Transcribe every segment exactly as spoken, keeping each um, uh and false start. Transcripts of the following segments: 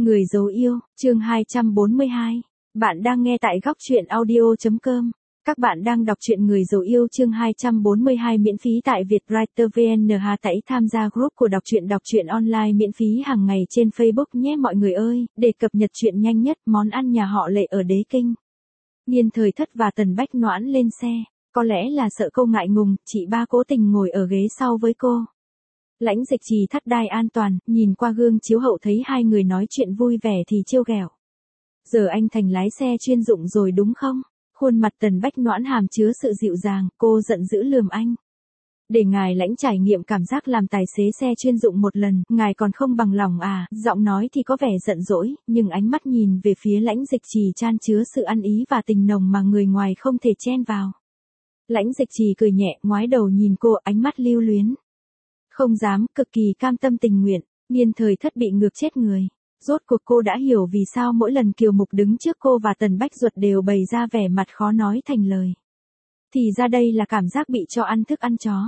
Người dấu yêu, chương hai trăm bốn mươi hai. Bạn đang nghe tại góc truyện audio.com. Các bạn đang đọc truyện Người dấu yêu chương hai trăm bốn mươi hai miễn phí tại Vietwriter vê en. Hãy tham gia group của đọc truyện đọc truyện online miễn phí hàng ngày trên Facebook nhé mọi người ơi, để cập nhật truyện nhanh nhất. Món ăn nhà họ Lệ ở Đế Kinh. Niên Thời Thất và Tần Bách Noãn lên xe, có lẽ là sợ cô ngại ngùng, chị ba cố tình ngồi ở ghế sau với cô. Lãnh Dịch Trì thắt đai an toàn, nhìn qua gương chiếu hậu thấy hai người nói chuyện vui vẻ thì trêu ghẹo. Giờ anh thành lái xe chuyên dụng rồi đúng không? Khuôn mặt Tần Bách Noãn hàm chứa sự dịu dàng, cô giận dữ lườm anh. Để ngài Lãnh trải nghiệm cảm giác làm tài xế xe chuyên dụng một lần, ngài còn không bằng lòng à? Giọng nói thì có vẻ giận dỗi, nhưng ánh mắt nhìn về phía Lãnh Dịch Trì chan chứa sự ăn ý và tình nồng mà người ngoài không thể chen vào. Lãnh Dịch Trì cười nhẹ, ngoái đầu nhìn cô, ánh mắt lưu luyến. Không dám, cực kỳ cam tâm tình nguyện. Niên Thời Thất bị ngược chết người. Rốt cuộc cô đã hiểu vì sao mỗi lần Kiều Mục đứng trước cô và Tần Bách Duật đều bày ra vẻ mặt khó nói thành lời. Thì ra đây là cảm giác bị cho ăn thức ăn chó.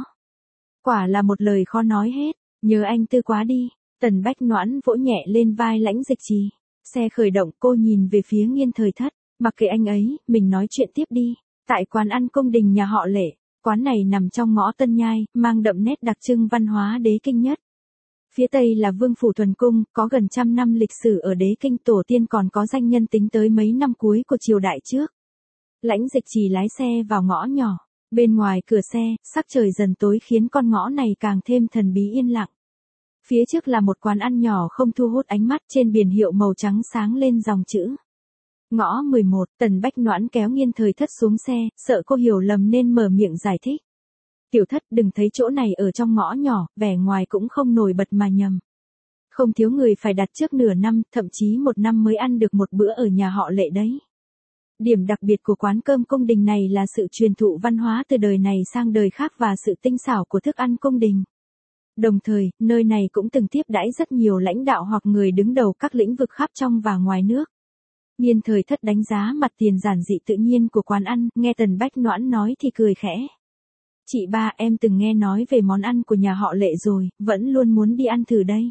Quả là một lời khó nói hết. Nhớ anh Tư quá đi. Tần Bách Noãn vỗ nhẹ lên vai Lãnh Dịch Trì. Xe khởi động, cô nhìn về phía Niên Thời Thất. Mặc kệ anh ấy, mình nói chuyện tiếp đi. Tại quán ăn cung đình nhà họ Lệ. Quán này nằm trong ngõ Tân Nhai, mang đậm nét đặc trưng văn hóa Đế Kinh nhất. Phía Tây là Vương Phủ Thuần Cung, có gần trăm năm lịch sử ở Đế Kinh, tổ tiên còn có danh nhân tính tới mấy năm cuối của triều đại trước. Lãnh Dịch Trì lái xe vào ngõ nhỏ, bên ngoài cửa xe, sắc trời dần tối khiến con ngõ này càng thêm thần bí yên lặng. Phía trước là một quán ăn nhỏ không thu hút ánh mắt, trên biển hiệu màu trắng sáng lên dòng chữ. Ngõ mười một, Tần Bách Noãn kéo Niên Thời Thất xuống xe, sợ cô hiểu lầm nên mở miệng giải thích. Tiểu Thất đừng thấy chỗ này ở trong ngõ nhỏ, vẻ ngoài cũng không nổi bật mà nhầm. Không thiếu người phải đặt trước nửa năm, thậm chí một năm mới ăn được một bữa ở nhà họ Lệ đấy. Điểm đặc biệt của quán cơm cung đình này là sự truyền thụ văn hóa từ đời này sang đời khác và sự tinh xảo của thức ăn cung đình. Đồng thời, nơi này cũng từng tiếp đãi rất nhiều lãnh đạo hoặc người đứng đầu các lĩnh vực khắp trong và ngoài nước. Niên Thời Thất đánh giá mặt tiền giản dị tự nhiên của quán ăn, nghe Tần Bách Noãn nói thì cười khẽ. Chị ba, em từng nghe nói về món ăn của nhà họ Lệ rồi, vẫn luôn muốn đi ăn thử đây.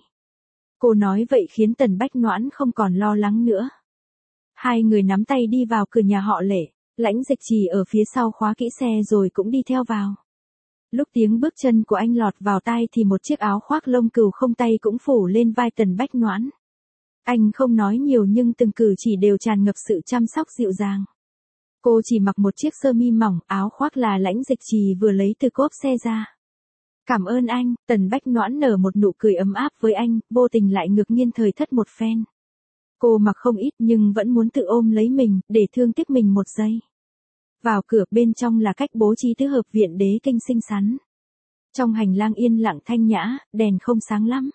Cô nói vậy khiến Tần Bách Noãn không còn lo lắng nữa. Hai người nắm tay đi vào cửa nhà họ Lệ, Lãnh Dịch Trì ở phía sau khóa kỹ xe rồi cũng đi theo vào. Lúc tiếng bước chân của anh lọt vào tai thì một chiếc áo khoác lông cừu không tay cũng phủ lên vai Tần Bách Noãn. Anh không nói nhiều nhưng từng cử chỉ đều tràn ngập sự chăm sóc dịu dàng. Cô chỉ mặc một chiếc sơ mi mỏng, áo khoác là Lãnh Dịch Trì vừa lấy từ cốp xe ra. Cảm ơn anh, Tần Bách Noãn nở một nụ cười ấm áp với anh, vô tình lại ngược Niên Thời Thất một phen. Cô mặc không ít nhưng vẫn muốn tự ôm lấy mình, để thương tiếc mình một giây. Vào cửa, bên trong là cách bố trí tứ hợp viện Đế Kinh xinh xắn. Trong hành lang yên lặng thanh nhã, đèn không sáng lắm.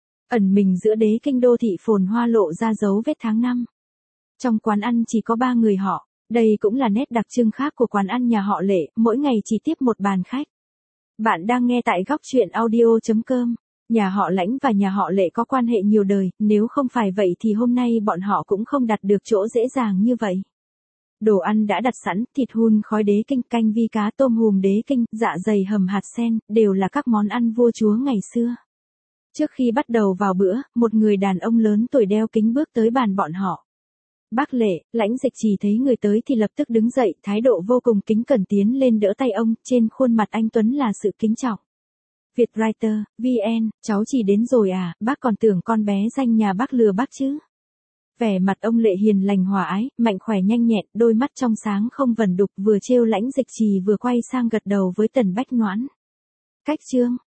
Ẩn mình giữa Đế Kinh đô thị phồn hoa lộ ra dấu vết tháng năm. Trong quán ăn chỉ có ba người họ. Đây cũng là nét đặc trưng khác của quán ăn nhà họ Lệ, mỗi ngày chỉ tiếp một bàn khách. Bạn đang nghe tại góc truyện audio.com. Nhà họ Lãnh và nhà họ Lệ có quan hệ nhiều đời, nếu không phải vậy thì hôm nay bọn họ cũng không đặt được chỗ dễ dàng như vậy. Đồ ăn đã đặt sẵn, thịt hun khói Đế Kinh, canh vi cá tôm hùm Đế Kinh, dạ dày hầm hạt sen, đều là các món ăn vua chúa ngày xưa. Trước khi bắt đầu vào bữa, một người đàn ông lớn tuổi đeo kính bước tới bàn bọn họ. Bác Lệ, Lãnh Dịch Trì thấy người tới thì lập tức đứng dậy, thái độ vô cùng kính cẩn tiến lên đỡ tay ông, trên khuôn mặt anh tuấn là sự kính trọng. Vietwriter, vê en, cháu chỉ đến rồi à, bác còn tưởng con bé danh nhà bác lừa bác chứ. Vẻ mặt ông Lệ hiền lành hòa ái, mạnh khỏe nhanh nhẹn, đôi mắt trong sáng không vẩn đục, vừa trêu Lãnh Dịch Trì vừa quay sang gật đầu với Tần Bách Noãn. Cách chương,